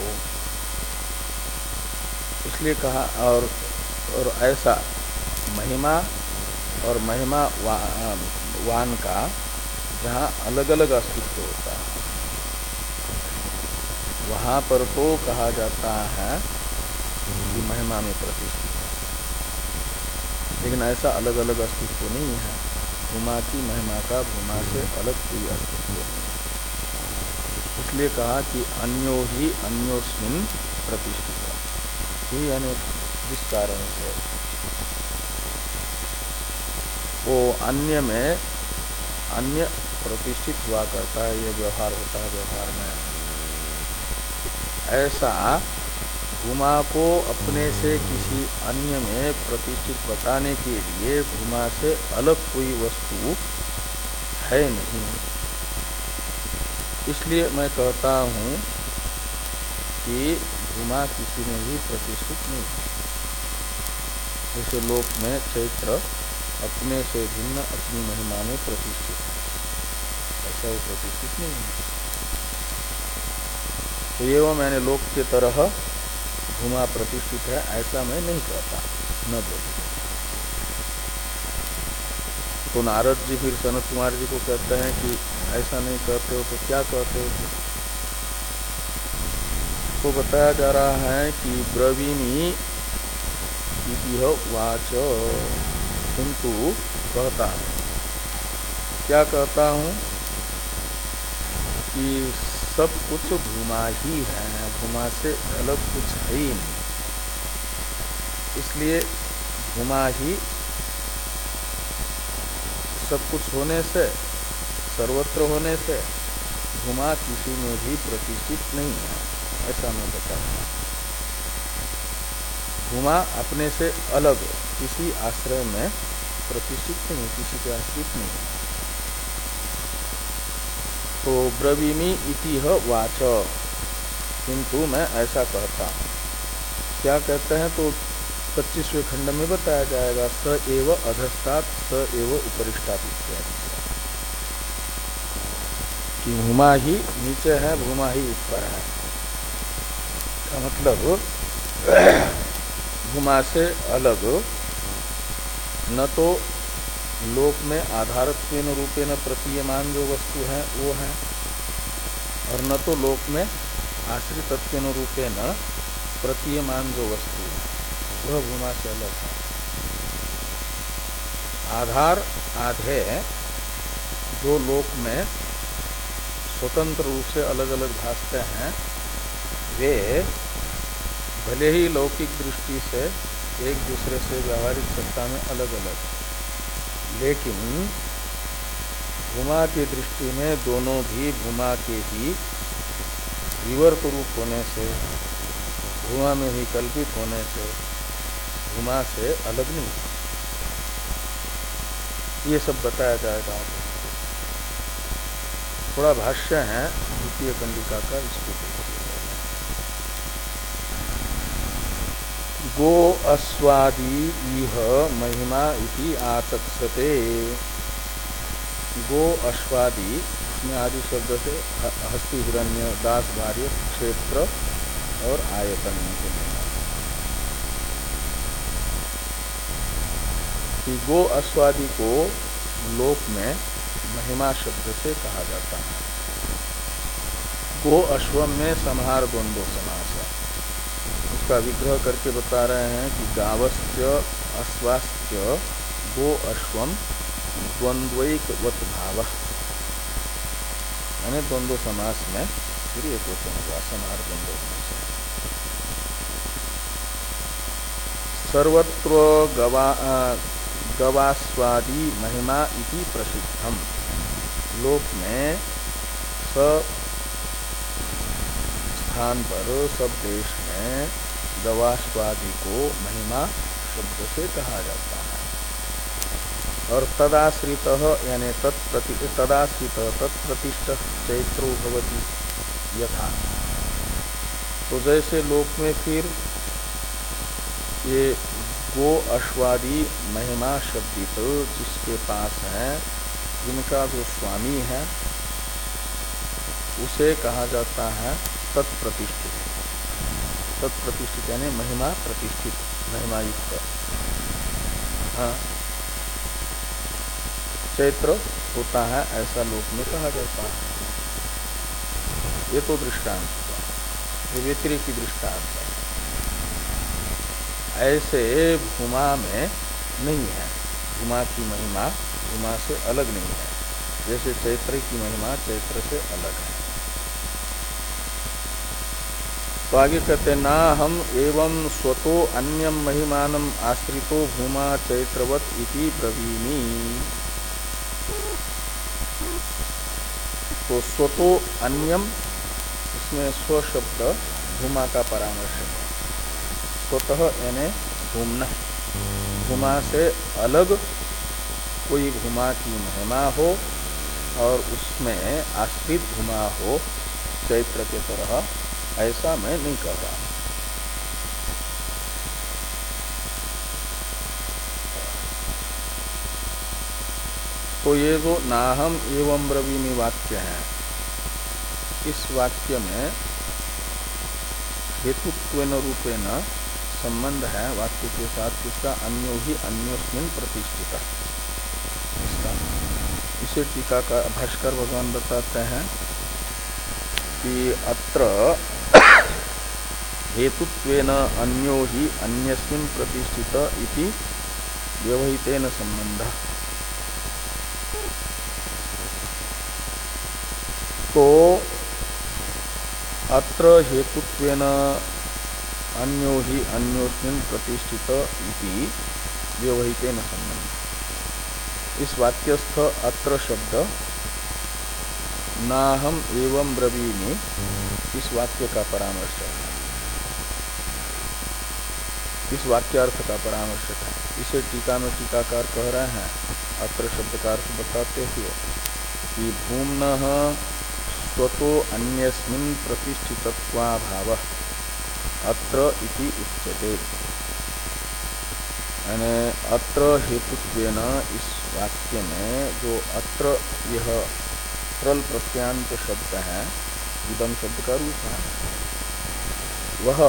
इसलिए कहा। और और ऐसा महिमा और महिमा वा, वान का जहाँ अलग अलग अस्तित्व होता है वहां पर तो कहा जाता है कि महिमा में प्रतिष्ठित है, लेकिन ऐसा अलग अलग अस्तित्व नहीं है। भूमा की महिमा का भूमा से अलग कोई अस्तित्व नहीं, इसलिए कहा कि अन्यो ही अन्योस्मिन प्रतिष्ठित ही, यानी जिस कारण से वो अन्य में अन्य प्रतिष्ठित हुआ करता है, ये व्यवहार होता है व्यवहार में। ऐसा भूमा को अपने से किसी अन्य में प्रतिष्ठित बताने के लिए भूमा से अलग कोई वस्तु है नहीं। इसलिए मैं कहता हूं कि भूमा किसी में भी प्रतिष्ठित नहीं है। जैसे लोक में चैत्र अपने से भिन्न अपनी महिमा में प्रतिष्ठित है, ऐसा वो प्रतिष्ठित नहीं है। तो ये वो मैंने लोक के तरह भूमा प्रतिष्ठित है ऐसा मैं नहीं कहता, न बोलूं। तो नारद जी फिर सनत कुमार जी को कहते हैं कि ऐसा नहीं कहते हो तो क्या कहते हो? तो बताया जा रहा है कि ब्रवीमी इति वाच, किंतु कहता है, क्या कहता हूं कि सब कुछ भूमा ही है, भूमा से अलग कुछ है ही नहीं। इसलिए भूमा ही सब कुछ होने से, सर्वत्र होने से भूमा किसी में भी प्रतिष्ठित नहीं है, ऐसा मैं बताऊंगा। भूमा अपने से अलग किसी आश्रय में प्रतिष्ठित नहीं, किसी के आश्रित नहीं है। तो ब्रवीमी इति वाच, किंतु मैं ऐसा कहता हूं। क्या कहते हैं? तो पच्चीसवें खंड में बताया जाएगा, स एव अधस्तात् स एव उपरिष्टात् इत्यादि, कि भूमा ही नीचे है, भूमा ही ऊपर है। का मतलब भूमा से अलग न तो लोक में आधारत्वेन रूपेण प्रतीयमान जो वस्तु है वो है, और न तो लोक में आश्रितत्वेन रूपेण प्रतीयमान जो वस्तु है वह भूमा से अलग है। आधार आधे जो लोक में स्वतंत्र रूप से अलग अलग भासते हैं, वे भले ही लौकिक दृष्टि से एक दूसरे से व्यावहारिक सत्ता में अलग अलग, लेकिन भूमा की दृष्टि में दोनों भी भूमा के ही विवर्त रूप होने से, भूमा में ही कल्पित होने से भूमा से अलग नहीं। ये सब बताया जाएगा। थोड़ा भाष्य है द्वितीय कंडिका का, इसको गो अस्वादी इह महिमा इति आचक्षते। गो अश्वादी इसमें आदि शब्द से हस्ती हिरण्य दास भार्य क्षेत्र और आयतन के कि गो अश्वादी को लोक में महिमा शब्द से कहा जाता है। गो अश्वम में संहार द्वंद्व समास है, उसका विग्रह करके बता रहे हैं कि गावस्य अश्वास्य गो अश्वम द्वंद्वैकवत भाव, यानी द्वंद्व समास में फिर एक वचन हुआ संहार द्वंद्व से। सर्वत्र गवा गवास्वादी महिमा इति प्रसिद्धम, लोक में सब स्थान पर, सब देश में दवाश्वादि को महिमा शब्द से कहा जाता है। और तदाश्रित यानी तत्प्रति तदाश्रित तत्प्रतिष्ठ चैत्रो भवति यथा, तो जैसे लोक में फिर ये गो अश्वादि महिमा शब्दित जिसके पास है, जिनका जो स्वामी है, उसे कहा जाता है तत्प्रतिष्ठित। तत्प्रतिष्ठित यानी महिमा प्रतिष्ठित, महिमा युक्त। हाँ, चैत्र होता है ऐसा लोक में कहा जाता है। ये तो दृष्टांत हुआ, ये व्यतिरिक्त दृष्टांत है। ऐसे भूमा में नहीं है, भूमा की महिमा भूमा से अलग नहीं है, जैसे चैत्र की महिमा चैत्र से अलग है। तो आगे कहते ना हम एवं स्वतो अन्यम महिमानम आश्रितो भूमा चैत्रवत इति ब्रवीमि। तो स्वतो अन्यम, इसमें स्व शब्द भूमा का परामर्श है। स्वतः यानी भूमना, भूमा से अलग कोई भूमा की महिमा हो और उसमें आश्रित भूमा हो चैत्र के तरह, ऐसा मैं नहीं कर रहा। तो ये जो नाहम एवं ब्रवीमि वाक्य है, इस वाक्य में हेतुत्वेन रूपेण संबंध है वाक्य के साथ, किसका? अन्यो ही अन्योस्मिन् प्रतिष्ठित। इसका इसे टीका का भाष्कर भगवान बताते हैं कि अत्र हेतुत्वेन अन्यो ही अन्यस्मिन् प्रतिष्ठित इति व्यवहितेन संबंधः। तो अत्र हेतुत्वेन अन्यो ही अन्योस्मिन् प्रतिष्ठित इति व्यवहितेन संबंध। इस वाक्यस्थ अत्र शब्द नाहम एवं ब्रवीमि, इस वाक्य का परामर्श है, इस वाक्यार्थ का परामर्शक है। इसे टीका में टीकाकार कह रहे हैं अत्र शब्द का अर्थ बताते हुए कि भूम्नः स्वतो अन्यस्मिन् प्रतिष्ठितत्वाभावः अत्र इति उच्यते। यानी अत्र हेतुत्वेन, इस वाक्य में जो अत्र यह प्रल प्रत्यांत शब्द है, इदम शब्द का रूप है, वह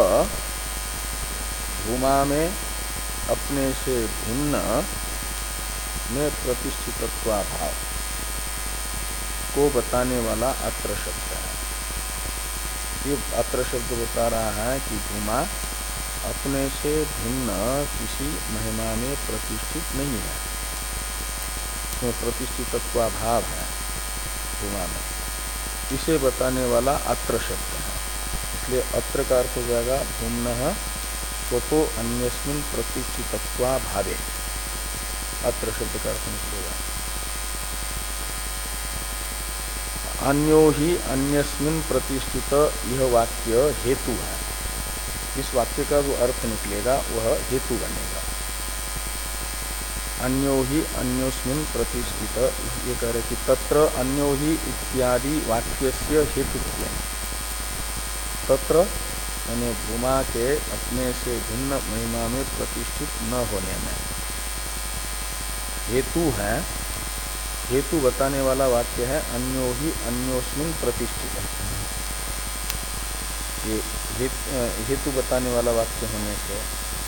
भूमा में अपने से भिन्न में प्रतिष्ठितत्वाभाव को बताने वाला अत्र शब्द है। ये अत्र शब्द बता रहा है कि भूमा अपने से भिन्न किसी महिमा में प्रतिष्ठित नहीं है, तो प्रतिष्ठितत्वाभाव है भूमा में, इसे बताने वाला अत्र शब्द है। इसलिए अत्र का अर्थ हो जाएगा भूम्नः स्वतो अन्यस्मिन् प्रतिष्ठितत्वाभावे, अत्र शब्द का अर्थ निकलेगा। अन्यो ही अन्यस्मिन् प्रतिष्ठित, यह वाक्य हेतु है। इस वाक्य का जो अर्थ निकलेगा वह हेतु बनेगा। अन्यो ही अन्योस्मिन् प्रतिष्ठित, ये कह रहे कि तत्र अन्यो ही इत्यादि वाक्यस्य हेतुत्व। तत्र यानी भूमा के अपने से भिन्न महिमा में प्रतिष्ठित न होने में हेतु है, हेतु बताने वाला वाक्य है अन्यो ही अन्योस्मिन् प्रतिष्ठित। ये हेतु बताने वाला वाक्य होने से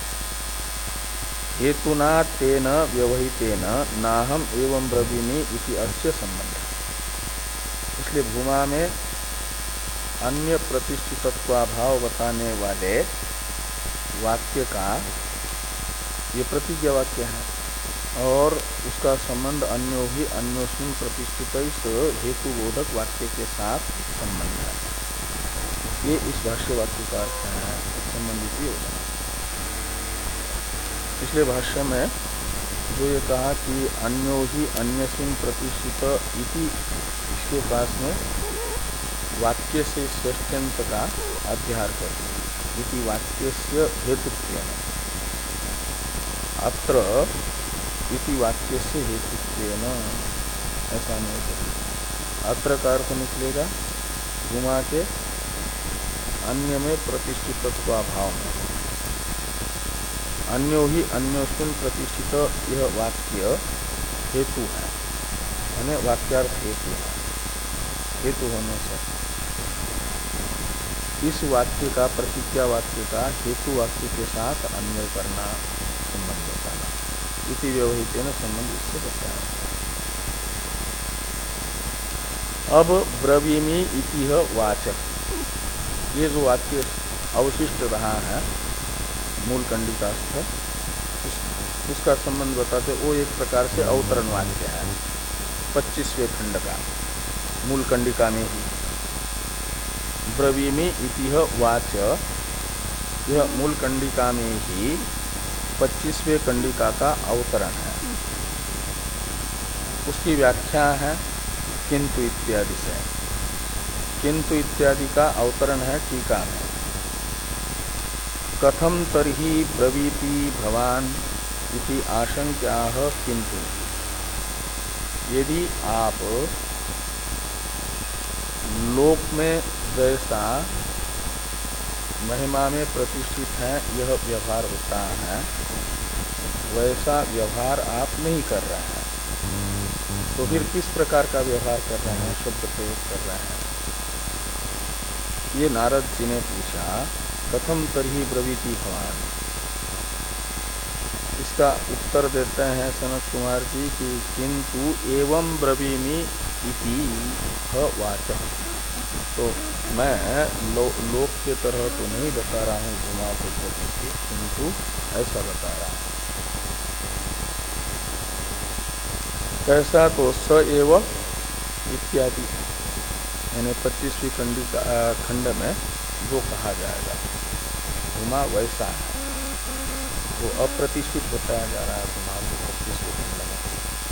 हेतुना तेन व्यवहितेन नाहम एवं ब्रवीमि इति अस्य संबंध। इसलिए भूमा में अन्य प्रतिष्ठितत्वाभाव बताने वाले वाक्य का ये प्रतिज्ञा वाक्य है और उसका संबंध अन्यो ही अन्योस्मिन् प्रतिष्ठित इस हेतुबोधक वाक्य के साथ संबंध है। ये इस भाष्य वाक्य का अर्थ है, संबंधित ही होगा। इसलिए भाष्य में जो ये कहा कि अन्यो ही अन्यस्मिन् प्रतिष्ठित इति, इसके पास में वाक्य से षष्ट्यंत का अध्यार कर दिया। इति वाक्यस्य हेतुत्वेन, अत्र इति वाक्यस्य हेतुत्वेन, ऐसा नहीं करेगा। अत्र का अर्थ निकलेगा भूमा के अन्य में प्रतिष्ठितत्वाभाव में। अन्यो ही अन्योस्मिन् प्रतिष्ठित, यह वाक्य हेतु है, यानी वाक्यार्थ हेतु है। हेतु होने से इस वाक्य का, प्रतिज्ञा वाक्य का हेतु वाक्य के साथ अन्वय करना, संबंध बताना। इति व्यवहितेन संबंध इससे बताया। अब ब्रवीमि इति वाचक, ये जो वाक्य अवशिष्ट रहा है मूल कंडिकास्थ, उसका संबंध बताते, वो एक प्रकार से अवतरण वाक्य है पच्चीसवें खंड का, मूल कंडिका में ही। ब्रवीमि इति वाच, यह मूल कंडिका में ही पच्चीसवें कंडिका का अवतरण है। उसकी व्याख्या है किंतु इत्यादि से। किंतु इत्यादि का अवतरण है टीका में। कथम तर्हि ब्रवीति भवान इति आशंक्याः किंतु, यदि आप लोक में जैसा महिमा में प्रतिष्ठित है यह व्यवहार होता है, वैसा व्यवहार आप नहीं कर रहे हैं, तो फिर किस प्रकार का व्यवहार कर रहे हैं, शब्द प्रयोग कर रहे हैं। ये नारद जी ने पूछा, कथम तर्हि ब्रवीति भवान। इसका उत्तर देते हैं सनत कुमार जी कि किंतु एवं ब्रवीमि इति वाचः। तो मैं लो, लोक के तरह तो नहीं बता रहा हूँ भूमा को प्रति, किंतु ऐसा बता रहा हूँ। कैसा, तो स एव इत्यादि, यानी पच्चीसवीं कंडिका खंड में जो कहा जाएगा भूमा वैसा है, वो अप्रतिष्ठित बताया जा रहा है भूमा को पच्चीसवें खंड में।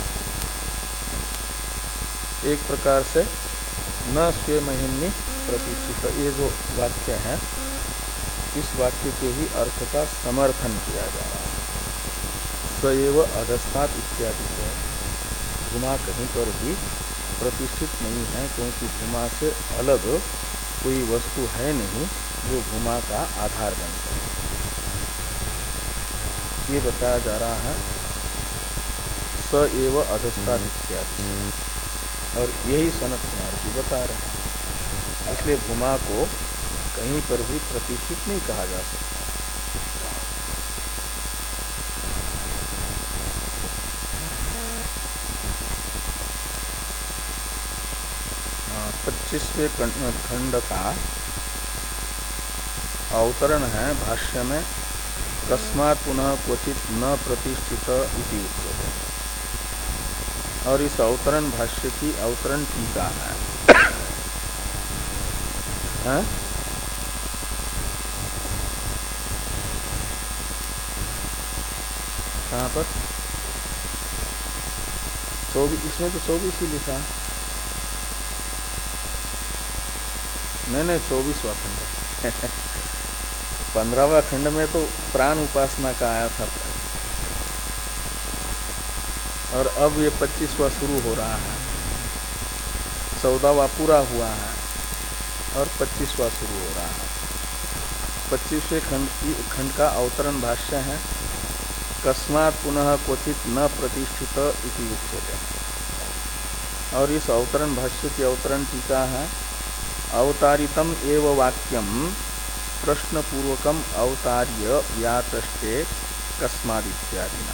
एक प्रकार से न स्वे महिम्नि प्रतिष्ठित, ये जो वाक्य है, इस वाक्य के ही अर्थ का समर्थन किया जा रहा है। स एव अधस्तात् इत्यादि से भूमा कहीं पर भी प्रतिष्ठित नहीं है, क्योंकि भूमा से अलग कोई वस्तु है नहीं जो भूमा का आधार बन सके। ये बताया जा रहा है स एव अधस्तात् इत्यादि, और यही सनत कुमार जी बता रहे हैं। इसलिए भूमा को कहीं पर भी प्रतिष्ठित नहीं कहा जा सकता। पच्चीसवें खंड का अवतरण है भाष्य में, कस्मात् पुनः क्वचित न प्रतिष्ठित इति उच्यते, और इस अवतरण भाष्य की अवतरण टीका है। है? कहाँ पर? चौबीस, इसमें तो चौबीस ही लिखा। नहीं नहीं, चौबीसवां खंड। पंद्रहवां खंड में तो प्राण उपासना का आया था, और अब ये पच्चीसवां शुरू हो रहा है। चौदहवां पूरा हुआ है और पच्चीसवां शुरू हो रहा है। पच्चीसवें खंड की खंड का अवतरण भाष्य है, कस्मात् पुनः क्वचित न प्रतिष्ठित इति उच्यते, और इस अवतरण भाष्य की अवतरण टीका है, अवतारितम एव वाक्यम प्रश्नपूर्वकम अवतार्य व्यातष्टे कस्मादित्यादिना।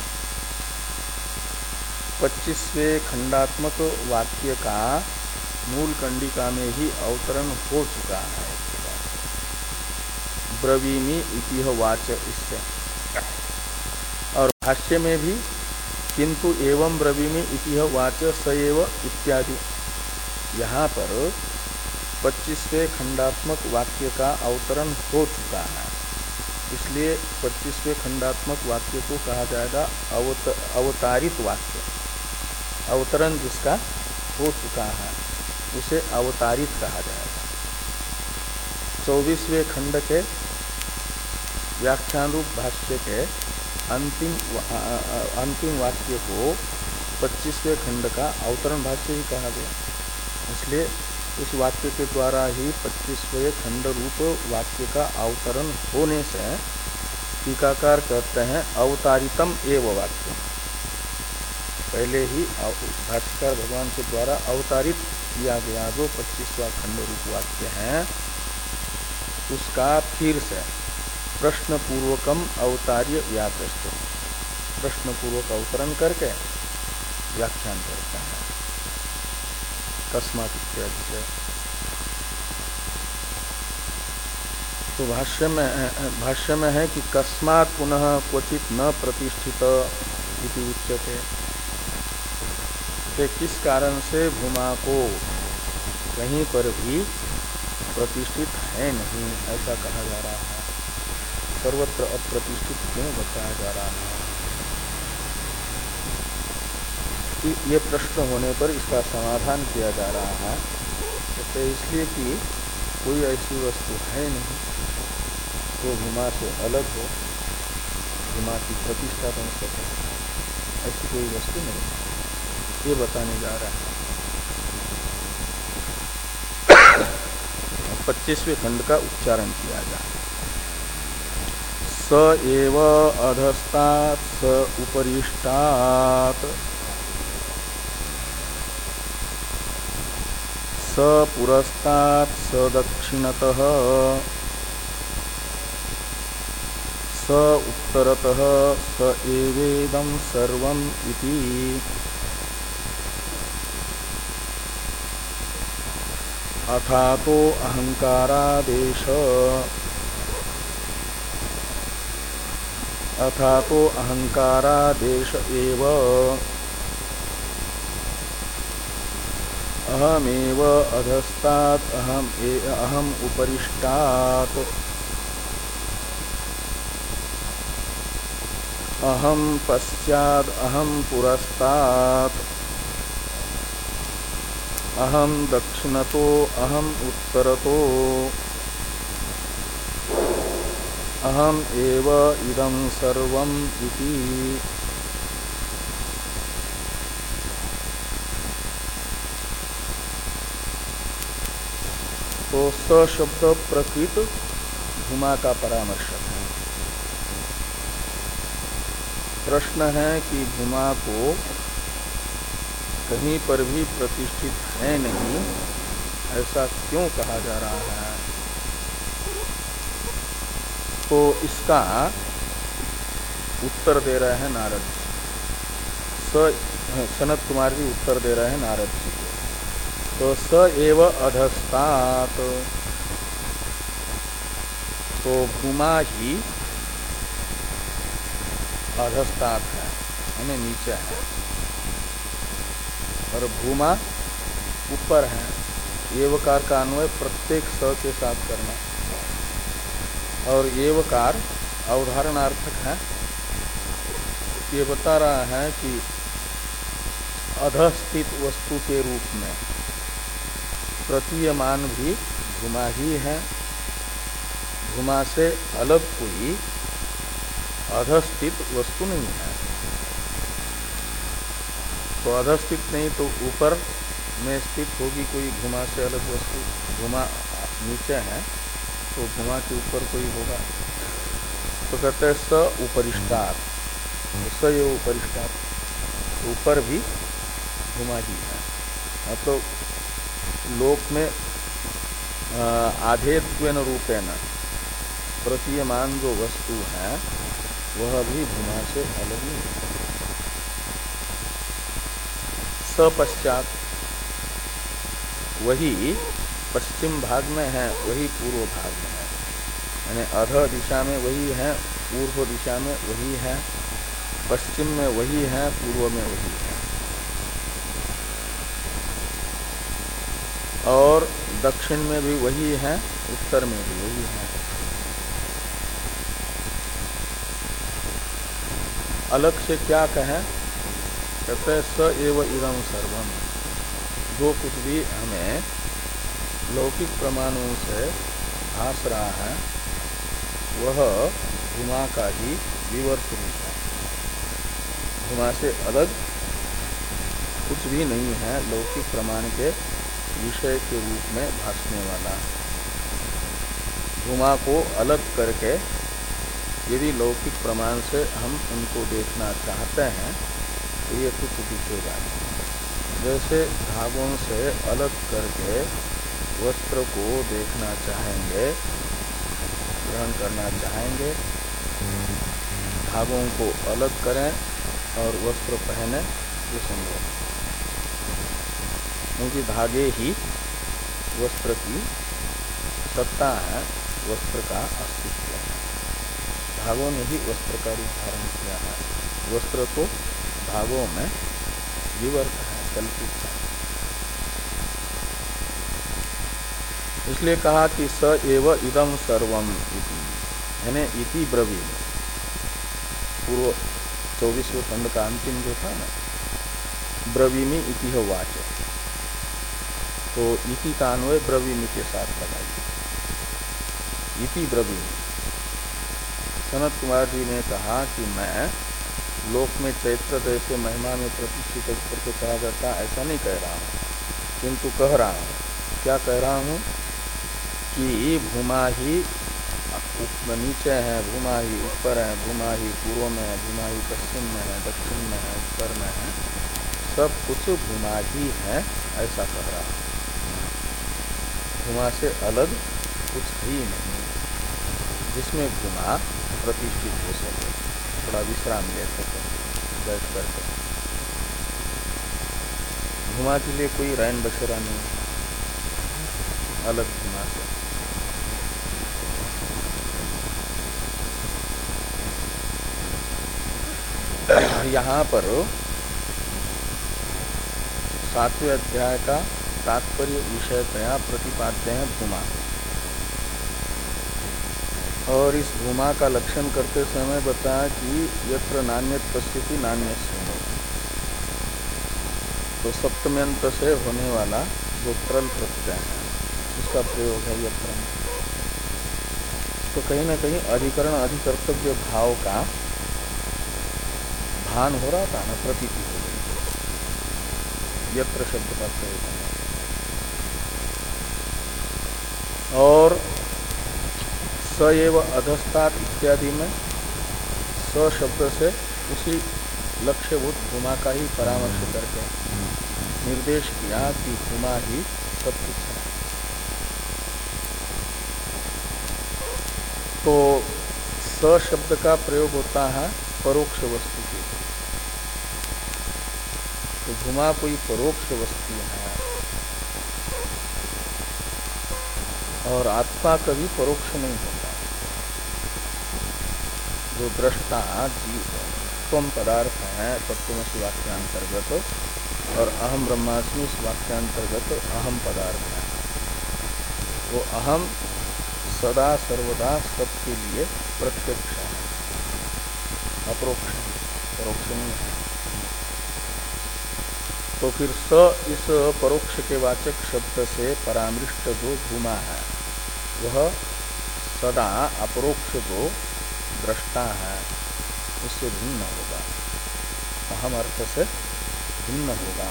पच्चीसवें खंडात्मक वाक्य का मूल कंडिका में ही अवतरण हो चुका है। ब्रवीमि इति वाच, इससे, और भाष्य में भी किंतु एवं ब्रवीमि इति वाच स एव इत्यादि, यहाँ पर पच्चीसवें खंडात्मक वाक्य का अवतरण हो चुका है। इसलिए पच्चीसवें खंडात्मक वाक्य को कहा जाएगा अवत, अवतारित वाक्य। अवतरण जिसका हो चुका है उसे अवतारित कहा जाएगा। चौबीसवें खंड के व्याख्यान रूप भाष्य के अंतिम अंतिम वाक्य को पच्चीसवें खंड का अवतरण भाष्य ही कहा गया। इसलिए इस वाक्य के द्वारा ही पच्चीसवें खंड रूप वाक्य का अवतरण होने से टीकाकार कहते हैं अवतारितम एव वाक्य। पहले ही भाष्यकार भगवान के द्वारा अवतारित किया गया जो पच्चीसवां खंड रूप वाक्य है उसका फिर से प्रश्न पूर्वकम अवतार्य व्याकृष्ट, प्रश्न पूर्वक अवतरण करके व्याख्यान करता है कस्मात् इत्यादि से। तो भाष्य में भाष्य में है कि कस्मात् पुनः क्वचित न प्रतिष्ठित इति उच्यते, कि किस कारण से भूमा को कहीं पर भी प्रतिष्ठित है नहीं ऐसा कहा जा रहा है, सर्वत्र अप्रतिष्ठित क्यों बताया जा रहा है। ये प्रश्न होने पर इसका समाधान किया जा रहा है। तो इसलिए कि कोई ऐसी वस्तु है नहीं तो भूमा से अलग हो, भूमा की प्रतिष्ठा बन सके, ऐसी कोई वस्तु नहीं है, ये बताने जा रहा है। पच्चीसवें खंड का उच्चारण किया जाए। स एव अधस्तात् स उपरिष्टात् स पुरस्तात् स दक्षिणतः स उत्तरतः स एवेदं सर्वम् इति अथातो अहंकारादेश अथातो अहंकारादेश एव अहमेव अधस्तात् अहम अहम उपरिष्टात् अहम पश्चात् अहम पुरस्तात् अहम दक्षिणतो अहम उत्तरतो अहम एव इदं सर्वम् इति। तो स शब्द प्रकृत भूमा का परामर्शक है। प्रश्न है कि भूमा को कहीं पर भी प्रतिष्ठित है नहीं ऐसा क्यों कहा जा रहा है। तो इसका उत्तर दे रहे हैं नारद जी। सनत कुमार जी उत्तर दे रहे हैं नारद जी को। तो स एव अधस्तात्, तो भूमा ही अधस्तात् है, यानी नीचे है, और भूमा ऊपर है। एवकार का अन्वय प्रत्येक स के साथ करना, और एवकार अवधारणार्थक है। ये बता रहा है कि अधस्थित वस्तु के रूप में प्रतीयमान भी भूमा ही है। भूमा से अलग कोई अधस्थित वस्तु नहीं है। तो अधस्थित नहीं तो ऊपर में स्थित होगी कोई भूमा से अलग वस्तु। भूमा नीचे है तो भूमा के ऊपर कोई होगा। तो कहते हैं स उपरिष्टात्, स ये उपरिष्टात्, ऊपर भी भूमा ही है। तो लोक में आधेत्वेन रूपेण प्रतीयमान जो वस्तु है वह भी भूमा से अलग नहीं है। सपश्चात, वही पश्चिम भाग में है, वही पूर्व भाग में है, यानी अध दिशा में वही है, पूर्व दिशा में वही है, पश्चिम में वही है, पूर्व में वही है, और दक्षिण में भी वही है, उत्तर में भी वही है। अलग से क्या कहें? कहते स एव इदम सर्वम, जो कुछ भी हमें लौकिक प्रमाणों से भास रहा है वह भूमा का ही विवर्त रूप है। भूमा से अलग कुछ भी नहीं है लौकिक प्रमाण के विषय के रूप में भासने वाला। भूमा को अलग करके यदि लौकिक प्रमाण से हम उनको देखना चाहते हैं तो ये कुछ दिखेगा नहीं। जैसे धागों से अलग करके वस्त्र को देखना चाहेंगे, ग्रहण करना चाहेंगे, धागों को अलग करें और वस्त्र पहने, ये संभव, क्योंकि धागे ही वस्त्र की सत्ता है, वस्त्र का अस्तित्व है। धागों ने ही वस्त्र का रूप धारण किया है। वस्त्र तो धागों में विवर्त है, कल्पित है। इसलिए कहा कि स एव इदम सर्वम इति, यानी इति ब्रवीण, पूर्व चौबीसवें खंड का अंतिम जो था ना, ब्रवीमी इति हो वाच, तो इति का अन्वय ब्रवीमी के साथ लगाइए। इति ब्रवीमी। सनत कुमार जी ने कहा कि मैं लोक में चैत्र जैसे महिमा में प्रतिष्ठित करके कहा जाता ऐसा नहीं कह रहा हूँ, किंतु कह रहा हूँ, क्या कह रहा हूँ कि भूमा ही नीचे है, भूमा ही ऊपर है, भूमा ही पूर्व में है, भूमा ही पश्चिम में है, दक्षिण में है, उत्तर में है, सब कुछ भूमा ही है, ऐसा कह रहा हूँ। भूमा से अलग कुछ भी नहीं जिसमें भूमा प्रतिष्ठित हो सके, थोड़ा विश्राम ले सके बैठ करके। भूमा के लिए कोई रैन बसेरा नहीं अलग भूमा से। यहाँ पर सातवें अध्याय का तात्पर्य विषयतया प्रतिपाद्य है भूमा, और इस भूमा का लक्षण करते समय बताया कि यत्र नान्यत पश्यति नान्यस्य में, तो सप्तम्यंत से होने वाला जो त्रल प्रत्यय है उसका प्रयोग है यत्र। तो कहीं ना कहीं अधिकरण अधिकर्तव्य भाव का भान हो रहा था ना, प्रतीति हो गई यत्र शब्द का प्रयोग है। और स एव अधस्तात् इत्यादि में स शब्द से उसी लक्ष्यभूत भूमा का ही परामर्श करके निर्देश किया कि भूमा ही सब कुछ है। तो स शब्द का प्रयोग होता है परोक्ष वस्तु के, तो भूमा कोई परोक्ष वस्तु है और आत्मा कभी परोक्ष नहीं होता। जो दृष्टा जीव त्वम पदार्थ है तत्वमसि वाक्यांतर्गत और अहम ब्रह्मास्मि इस वाक्यांतर्गत अहम पदार्थ है, वो अहम सदा सर्वदा सबके लिए प्रत्यक्ष है, अपरोक्ष परोक्ष नहीं है। तो फिर स इस परोक्ष के वाचक शब्द से परामृष्ट जो भूमा है वह सदा अपरोक्ष जो दृष्टा है उससे भिन्न होगा, अहम अर्थ से भिन्न होगा।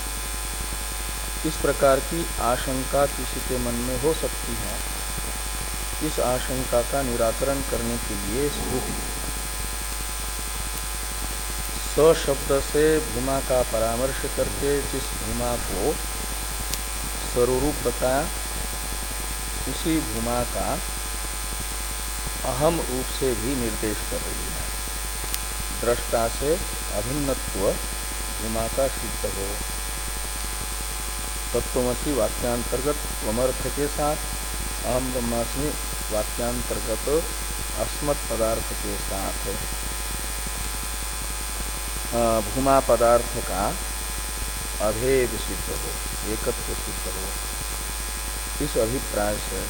इस प्रकार की आशंका किसी के मन में हो सकती है। इस आशंका का निराकरण करने के लिए श्रुति स शब्द से भूमा का परामर्श करके जिस भूमा को स्वरूप बताया उसी भूमा का अहम रूप से भी निर्देश कर रही है। दृष्टा से अभिन्नत्व भूमा का सिद्ध हो। तत्वमसि वाक्यांतर्गत त्वमर्थ के साथ अहम ब्रह्मास्मि वाक्यांतर्गत अस्मत् पदार्थ के साथ भूमा पदार्थ का अभेद सिद्ध हो, एकत्व सिद्ध हो। इस अभिप्राय से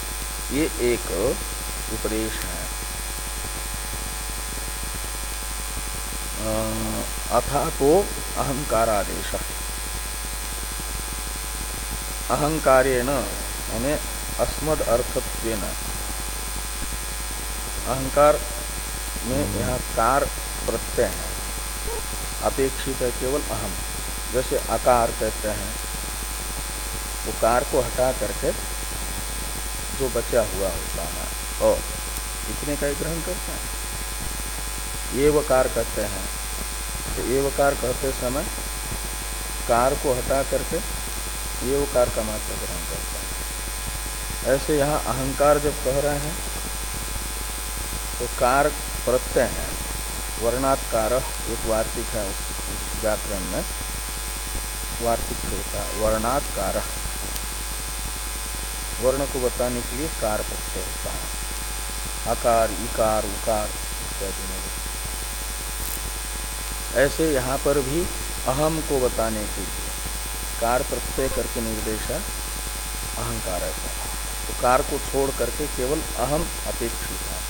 ये एक उपदेश है। अथा तो अहंकारादेश, अहंकारेण यानी अस्मद अर्थत्वेन, अहंकार में यहाँ कार प्रत्यय है, अपेक्षित है केवल अहम। जैसे आकार कहते हैं, वो कार को हटा करके जो बचा हुआ होता है और इतने का ही ग्रहण करते हैं। एवकार कहते हैं, तो एवकार कहते समय कार को हटा करके एवकार का मात्र ग्रहण करते हैं। ऐसे यहाँ अहंकार जब कह रहे हैं तो कार प्रत्यय है, वर्णात्कार एक वार्तिक है उस व्याकरण में, वार्तिक होता है वर्णात्कार, वर्ण को बताने के लिए कार प्रत्यय होता है, आकार इकार उकार इत्यादि में। ऐसे यहाँ पर भी अहम को बताने के लिए कार प्रत्यय करके निर्देश है अहंकार ऐसा, तो कार को छोड़ करके केवल अहम अपेक्षित है।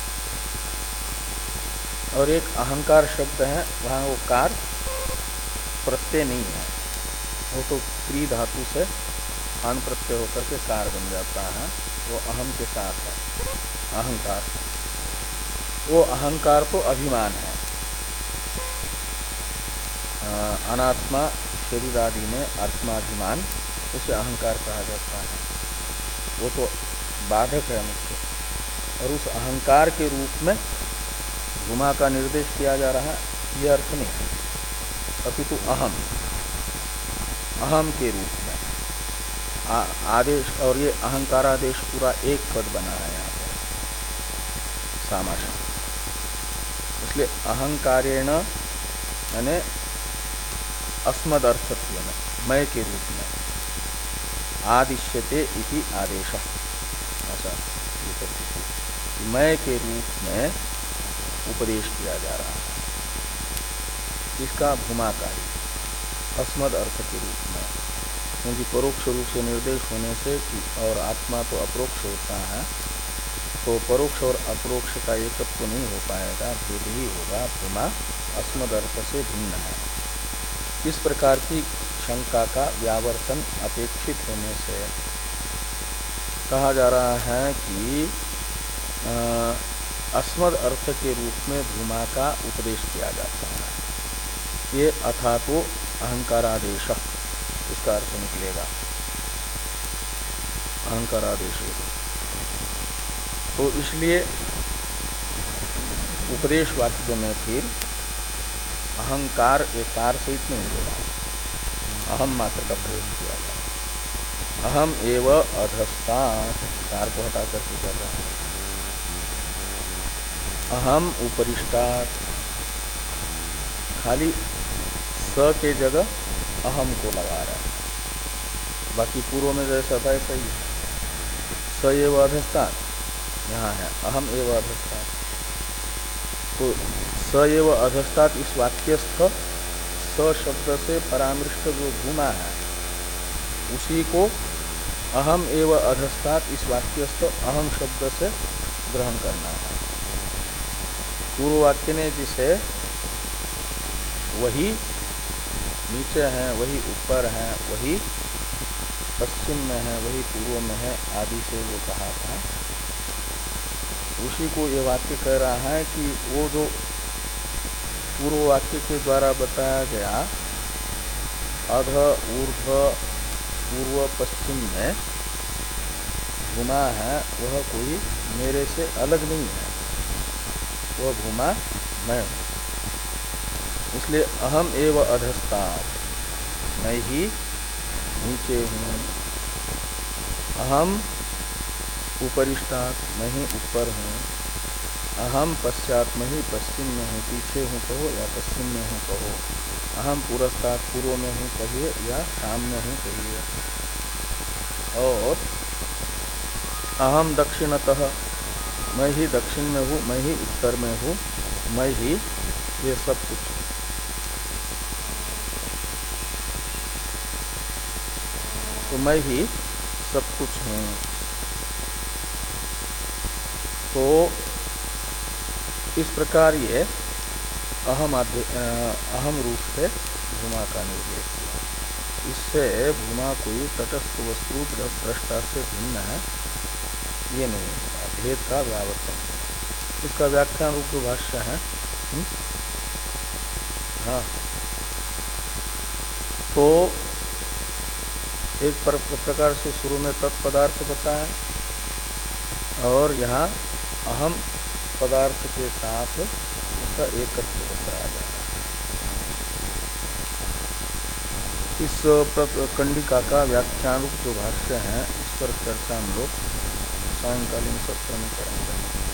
और एक अहंकार शब्द है, वहाँ वो कार प्रत्यय नहीं है, वो तो क्री धातु से अण प्रत्यय होकर के कार बन जाता है, वो अहम के साथ है अहंकार। वो अहंकार तो अभिमान है, अनात्मा शरीर आदि में आत्माभिमान, उसे अहंकार कहा जाता है, वो तो बाधक है मुझसे। और उस अहंकार के रूप में भूमा का निर्देश किया जा रहा है, यह अर्थ नहीं, अपितु अहम, अहम के रूप में आ, आदेश। और ये अहंकारादेश पूरा एक पद बना है यहाँ पर सामाशा, इसलिए अहंकारेण यानी अस्मद अर्थत्व में मय के रूप में आदिश्यते इति आदेश, ऐसा मय के रूप में उपदेश किया जा रहा है, इसका भूमाकारी अस्मद अर्थ के रूप में। क्योंकि परोक्ष रूप से निर्देश होने से और आत्मा तो अपरोक्ष होता है, तो परोक्ष और अपरोक्ष का एकत्व तो नहीं हो पाएगा, भेद ही होगा। भूमा अस्मद अर्थ से भिन्न है। इस प्रकार की शंका का व्यावर्तन अपेक्षित होने से कहा जा रहा है कि अस्मद अर्थ के रूप में भूमा का उपदेश किया जाता है। ये अथा तो अहंकारादेश, इसका अर्थ निकलेगा अहंकारादेश। तो इसलिए उपदेश वाक्य में फिर अहंकार एकार सहित नहीं होगा, अहम मात्र का प्रयोग किया जाए। अहम एव अधस्तात्, कार को हटा करके कर रहा है। अहम उपरिष्टात्, खाली स के जगह अहम को लगा रहा है, बाकी पूर्व में जैसा था ऐसा ही। स एव अधस्तात्, यहाँ है अहम एव अधस्तात्, तो स एव अधस्तात् इस वाक्यस्थ स शब्द से परामृष्ट जो भूमा है उसी को अहम एव अधस्तात् इस वाक्यस्थ अहम शब्द से ग्रहण करना है। पूर्व वाक्य ने जिसे वही नीचे है, वही ऊपर है, वही पश्चिम में है, वही पूर्व में है आदि से जो कहा था, उसी को ये वाक्य कह रहा है कि वो जो पूर्व वाक्य के द्वारा बताया गया अध ऊर्ध्व पूर्व पश्चिम में भूमा है, वह कोई मेरे से अलग नहीं है, वह भूमा मैं हूँ। इसलिए अहम एव अधस्तात्, मैं ही नीचे हूँ। अहम उपरिष्टात्, मैं ही ऊपर हूँ। अहम पश्चात, मैं ही पश्चिम में हूँ, पीछे हूँ कहो या पश्चिम में हूँ कहो। अहम पुरस्तात्, पूर्व में हूँ कहिए या सामने हूँ कहिए। और अहम दक्षिणतः, मैं ही दक्षिण में हूँ, मैं ही उत्तर में हूँ, मैं ही ये सब कुछ। तो मैं ही सब कुछ हूँ। तो इस प्रकार ये अहम अहम रूप से भूमा का निर्देश किया। इससे भूमा कोई तटस्थ वस्तु दृष्टा से भिन्न है ये नहीं होगा, भेद का व्यावर्तन होगा। इसका व्याख्यान रूप जो भाष्य है हुँ? हाँ, तो एक प्रकार से शुरू में तत्पदार्थ बताया और यहाँ अहम पदार्थ के साथ उसका एकत्व बताया जा रहा है। इस कंडिका का व्याख्यान रूप जो भाष्य है इस पर चर्चा हम लोग सायंकालीन सत्र में करेंगे।